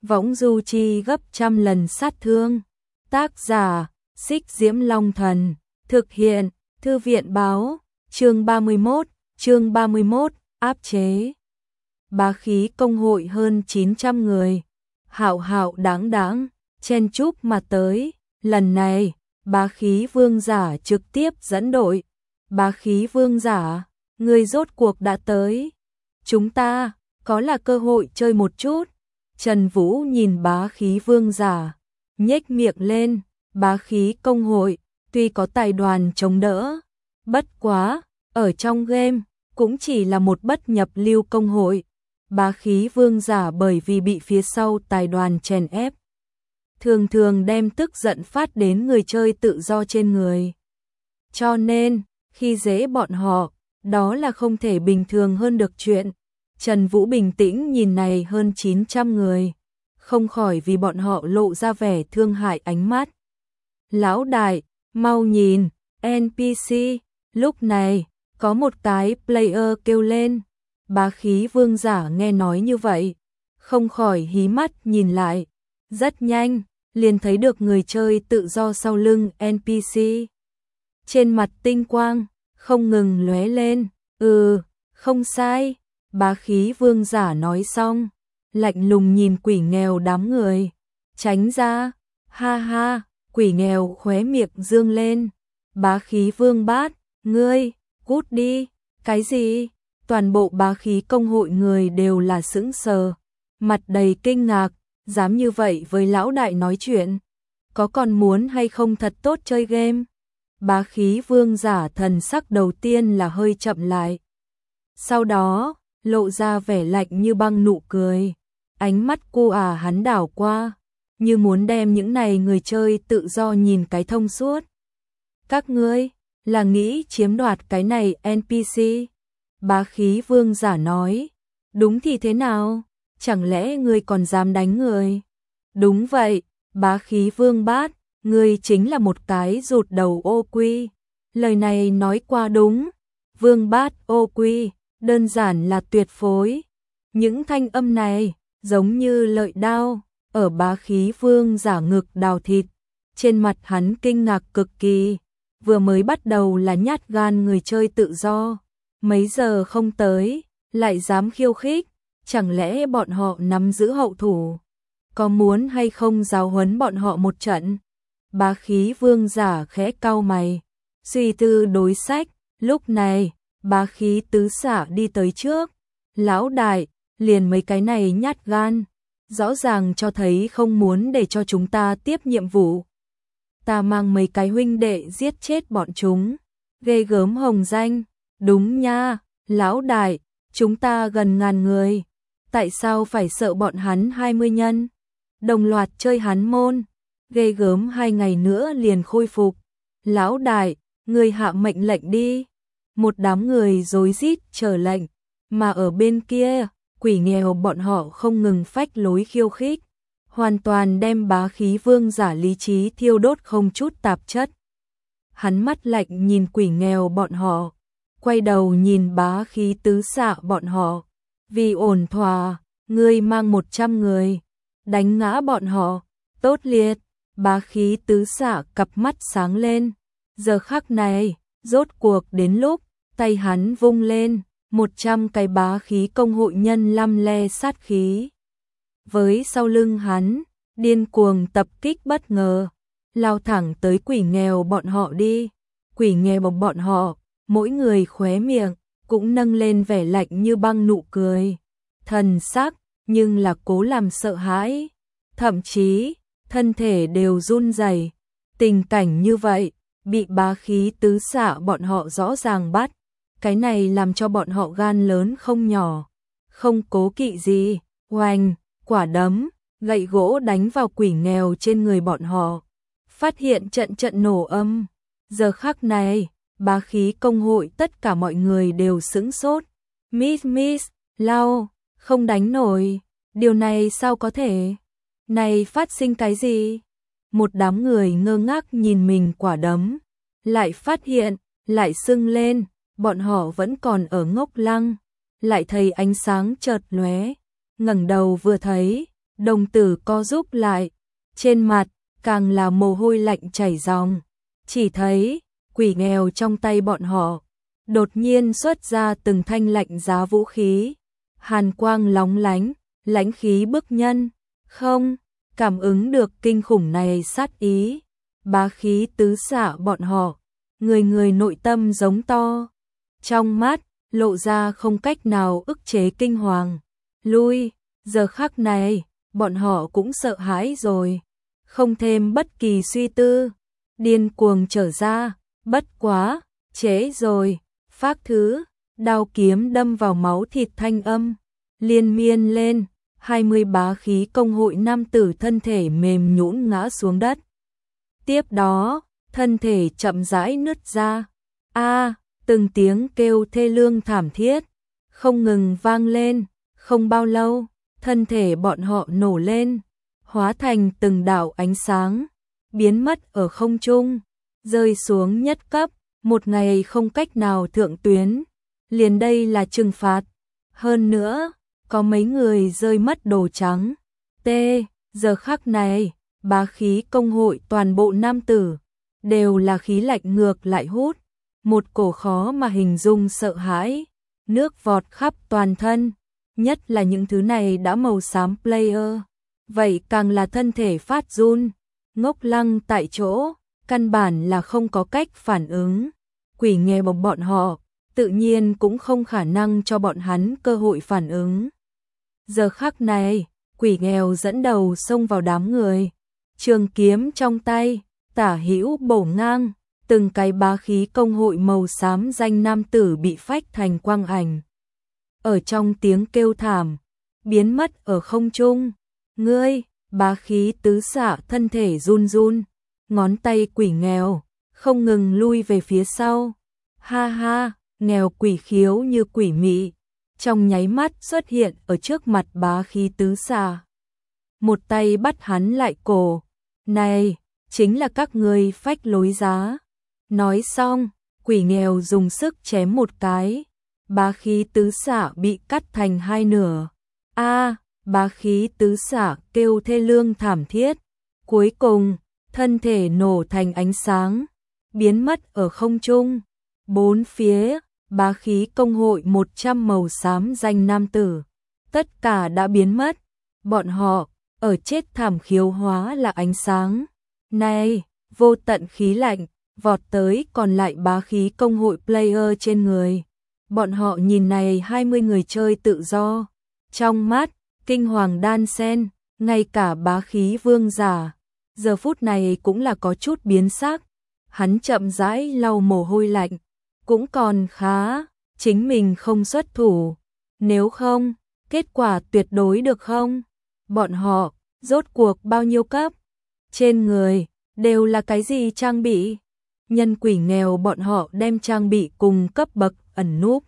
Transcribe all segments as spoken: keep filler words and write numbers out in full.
võng du chi gấp trăm lần sát thương. Tác giả, Xích Diễm Long Thần, thực hiện, Thư viện báo, chương ba mươi mốt, chương ba mươi mốt, áp chế. Bá khí công hội hơn chín trăm người, hạo hạo đáng đáng, chen chúc mà tới, lần này, bá khí vương giả trực tiếp dẫn đội. Bá khí vương giả, người rốt cuộc đã tới. Chúng ta, có là cơ hội chơi một chút. Trần Vũ nhìn bá khí vương giả, nhếch miệng lên, bá khí công hội, tuy có tài đoàn chống đỡ, bất quá, ở trong game, cũng chỉ là một bất nhập lưu công hội. Bá khí vương giả bởi vì bị phía sau tài đoàn chèn ép, thường thường đem tức giận phát đến người chơi tự do trên người. Cho nên, khi dễ bọn họ, đó là không thể bình thường hơn được chuyện. Trần Vũ bình tĩnh nhìn này hơn chín trăm người, không khỏi vì bọn họ lộ ra vẻ thương hại ánh mắt. Lão đại, mau nhìn, en pê xê, lúc này, có một cái player kêu lên. Bá khí vương giả nghe nói như vậy, không khỏi hí mắt nhìn lại, rất nhanh, liền thấy được người chơi tự do sau lưng en pê xê. Trên mặt tinh quang, không ngừng lóe lên, ừ, không sai, bá khí vương giả nói xong, lạnh lùng nhìn quỷ nghèo đám người, tránh ra, ha ha, quỷ nghèo khóe miệng dương lên, bá khí vương bát, ngươi, cút đi, cái gì? Toàn bộ bá khí công hội người đều là sững sờ, mặt đầy kinh ngạc, dám như vậy với lão đại nói chuyện, có còn muốn hay không thật tốt chơi game? Bá khí vương giả thần sắc đầu tiên là hơi chậm lại, sau đó, lộ ra vẻ lạnh như băng nụ cười, ánh mắt cô à hắn đảo qua, như muốn đem những này người chơi tự do nhìn cái thông suốt. Các ngươi, là nghĩ chiếm đoạt cái này en pê xê? Bá khí vương giả nói, đúng thì thế nào, chẳng lẽ ngươi còn dám đánh người? Đúng vậy, bá khí vương bát, ngươi chính là một cái rụt đầu ô quy. Lời này nói qua đúng, vương bát ô quy, đơn giản là tuyệt phối. Những thanh âm này, giống như lợi đao, ở bá khí vương giả ngực đào thịt. Trên mặt hắn kinh ngạc cực kỳ, vừa mới bắt đầu là nhát gan người chơi tự do. Mấy giờ không tới, lại dám khiêu khích, chẳng lẽ bọn họ nắm giữ hậu thủ? Có muốn hay không giáo huấn bọn họ một trận? Bá khí vương giả khẽ cau mày, suy tư đối sách, lúc này, bá khí tứ xả đi tới trước. Lão đại, liền mấy cái này nhát gan, rõ ràng cho thấy không muốn để cho chúng ta tiếp nhiệm vụ. Ta mang mấy cái huynh đệ giết chết bọn chúng, ghê gớm hồng danh. Đúng nha, lão đại, chúng ta gần ngàn người, tại sao phải sợ bọn hắn hai mươi nhân? Đồng loạt chơi hắn môn, ghê gớm hai ngày nữa liền khôi phục. Lão đại, người hạ mệnh lệnh đi. Một đám người rối rít chờ lệnh, mà ở bên kia, quỷ nghèo bọn họ không ngừng phách lối khiêu khích, hoàn toàn đem bá khí vương giả lý trí thiêu đốt không chút tạp chất. Hắn mắt lạnh nhìn quỷ nghèo bọn họ, quay đầu nhìn bá khí tứ xạ bọn họ, vì ổn thỏa, ngươi mang một trăm người, đánh ngã bọn họ, tốt liệt. Bá khí tứ xạ cặp mắt sáng lên, giờ khắc này, rốt cuộc đến lúc, tay hắn vung lên, một trăm cái bá khí công hội nhân lăm le sát khí. Với sau lưng hắn, điên cuồng tập kích bất ngờ, lao thẳng tới quỷ nghèo bọn họ đi, quỷ nghèo bọn họ. Mỗi người khóe miệng, cũng nâng lên vẻ lạnh như băng nụ cười, thần sắc, nhưng là cố làm sợ hãi, thậm chí, thân thể đều run rẩy. Tình cảnh như vậy, bị bá khí tứ xạ bọn họ rõ ràng bắt, cái này làm cho bọn họ gan lớn không nhỏ, không cố kỵ gì, oanh, quả đấm, gậy gỗ đánh vào quỷ nghèo trên người bọn họ, phát hiện trận trận nổ âm. Giờ khắc này, bá khí công hội tất cả mọi người đều sững sốt. Miss Miss, lau, không đánh nổi, điều này sao có thể? Này phát sinh cái gì? Một đám người ngơ ngác nhìn mình quả đấm, lại phát hiện, lại sưng lên, bọn họ vẫn còn ở ngốc lăng, lại thấy ánh sáng chợt lóe, ngẩng đầu vừa thấy, đồng tử co rúm lại, trên mặt càng là mồ hôi lạnh chảy ròng. Chỉ thấy quỷ nghèo trong tay bọn họ đột nhiên xuất ra từng thanh lạnh giá vũ khí, hàn quang lóng lánh, lãnh khí bức nhân. Không cảm ứng được kinh khủng này sát ý, bá khí tứ xạ bọn họ, người người nội tâm giống to, trong mắt lộ ra không cách nào ức chế kinh hoàng. Lui, giờ khắc này, bọn họ cũng sợ hãi rồi, không thêm bất kỳ suy tư, điên cuồng trở ra, bất quá, trễ rồi, phác thứ, đao kiếm đâm vào máu thịt thanh âm, liên miên lên, hai mươi bá khí công hội nam tử thân thể mềm nhũn ngã xuống đất. Tiếp đó, thân thể chậm rãi nứt ra, a từng tiếng kêu thê lương thảm thiết, không ngừng vang lên, không bao lâu, thân thể bọn họ nổ lên, hóa thành từng đạo ánh sáng, biến mất ở không trung, rơi xuống nhất cấp, một ngày không cách nào thượng tuyến, liền đây là trừng phạt. Hơn nữa, có mấy người rơi mất đồ trắng. T. Giờ khắc này, bá khí công hội toàn bộ nam tử, đều là khí lạnh ngược lại hút, một cổ khó mà hình dung sợ hãi, nước vọt khắp toàn thân, nhất là những thứ này đã màu xám player, vậy càng là thân thể phát run, ngốc lăng tại chỗ, căn bản là không có cách phản ứng. Quỷ nghèo bọn họ, tự nhiên cũng không khả năng cho bọn hắn cơ hội phản ứng. Giờ khắc này, quỷ nghèo dẫn đầu xông vào đám người, trường kiếm trong tay, tả hữu bổ ngang, từng cái bá khí công hội màu xám danh nam tử bị phách thành quang ảnh. Ở trong tiếng kêu thảm, biến mất ở không trung. Ngươi, bá khí tứ xạ thân thể run run, ngón tay quỷ nghèo, không ngừng lui về phía sau. Ha ha, nghèo quỷ khiếu như quỷ mị, trong nháy mắt xuất hiện ở trước mặt bá khí tứ xạ. Một tay bắt hắn lại cổ, này, chính là các ngươi phách lối giá. Nói xong, quỷ nghèo dùng sức chém một cái, bá khí tứ xạ bị cắt thành hai nửa. A, bá khí tứ xạ kêu thê lương thảm thiết, cuối cùng, thân thể nổ thành ánh sáng, biến mất ở không trung. Bốn phía, bá khí công hội một trăm màu xám danh nam tử, tất cả đã biến mất, bọn họ, ở chết thảm khiếu hóa là ánh sáng. Này, vô tận khí lạnh, vọt tới còn lại bá khí công hội player trên người. Bọn họ nhìn này hai mươi người chơi tự do, trong mắt, kinh hoàng đan sen, ngay cả bá khí vương giả, giờ phút này cũng là có chút biến sắc. Hắn chậm rãi lau mồ hôi lạnh, cũng còn khá, chính mình không xuất thủ, nếu không, kết quả tuyệt đối được không? Bọn họ, rốt cuộc bao nhiêu cấp? Trên người, đều là cái gì trang bị? Nhân quỷ nghèo bọn họ đem trang bị cùng cấp bậc ẩn núp.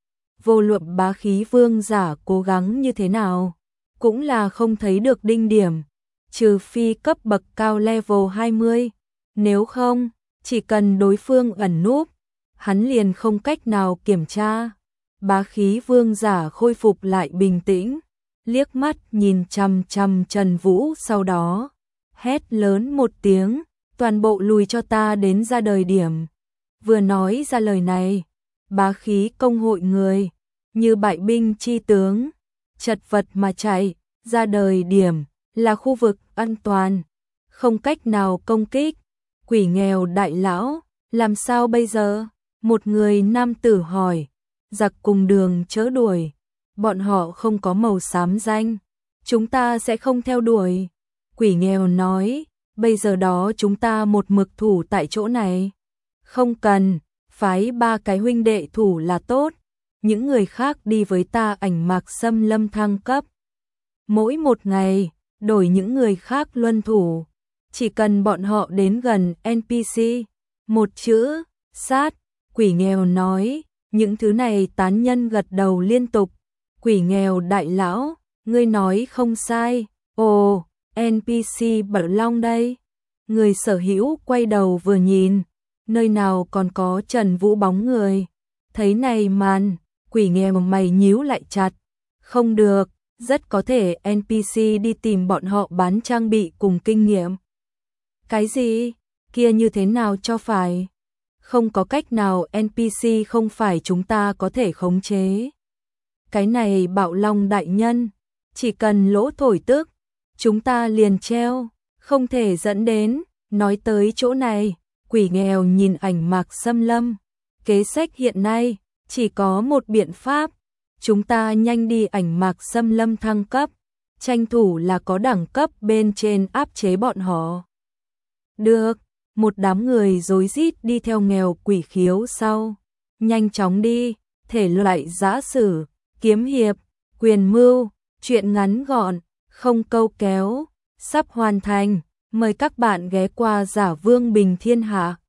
Vô luận bá khí vương giả cố gắng như thế nào, cũng là không thấy được đinh điểm, trừ phi cấp bậc cao level hai mươi, nếu không, chỉ cần đối phương ẩn núp, hắn liền không cách nào kiểm tra. Bá khí vương giả khôi phục lại bình tĩnh, liếc mắt nhìn chằm chằm Trần Vũ, sau đó hét lớn một tiếng, toàn bộ lùi cho ta đến ra đời điểm. Vừa nói ra lời này, bá khí công hội người như bại binh chi tướng, chật vật mà chạy. Ra đời điểm là khu vực an toàn, không cách nào công kích. Quỷ nghèo đại lão, làm sao bây giờ? Một người nam tử hỏi. Giặc cùng đường chớ đuổi, bọn họ không có màu xám danh, chúng ta sẽ không theo đuổi. Quỷ nghèo nói, bây giờ đó chúng ta một mực thủ tại chỗ này. Không cần, phái ba cái huynh đệ thủ là tốt, những người khác đi với ta ảnh mạc xâm lâm thăng cấp. Mỗi một ngày, đổi những người khác luân thủ, chỉ cần bọn họ đến gần en pê xê, một chữ, sát. Quỷ nghèo nói, những thứ này tán nhân gật đầu liên tục. Quỷ nghèo đại lão, ngươi nói không sai, ồ, en pê xê Bảo Long đây. Người sở hữu quay đầu vừa nhìn, nơi nào còn có Trần Vũ bóng người. Thấy này màn, quỷ nghèo mày nhíu lại chặt, không được, rất có thể en pê xê đi tìm bọn họ bán trang bị cùng kinh nghiệm. Cái gì? Kia như thế nào cho phải? Không có cách nào, en pê xê không phải chúng ta có thể khống chế. Cái này Bạo Long đại nhân, chỉ cần lỗ thổi tức, chúng ta liền treo, không thể dẫn đến. Nói tới chỗ này, Quỷ nghèo nhìn ảnh Mạc Xâm Lâm. Kế sách hiện nay, chỉ có một biện pháp. Chúng ta nhanh đi ảnh Mạc Xâm Lâm thăng cấp, tranh thủ là có đẳng cấp bên trên áp chế bọn họ. Được, một đám người rối rít đi theo nghèo Quỷ khiếu sau. Nhanh chóng đi, thể loại giã sử, kiếm hiệp, quyền mưu, truyện ngắn gọn, không câu kéo, sắp hoàn thành. Mời các bạn ghé qua Giả Vương Bình Thiên Hạ.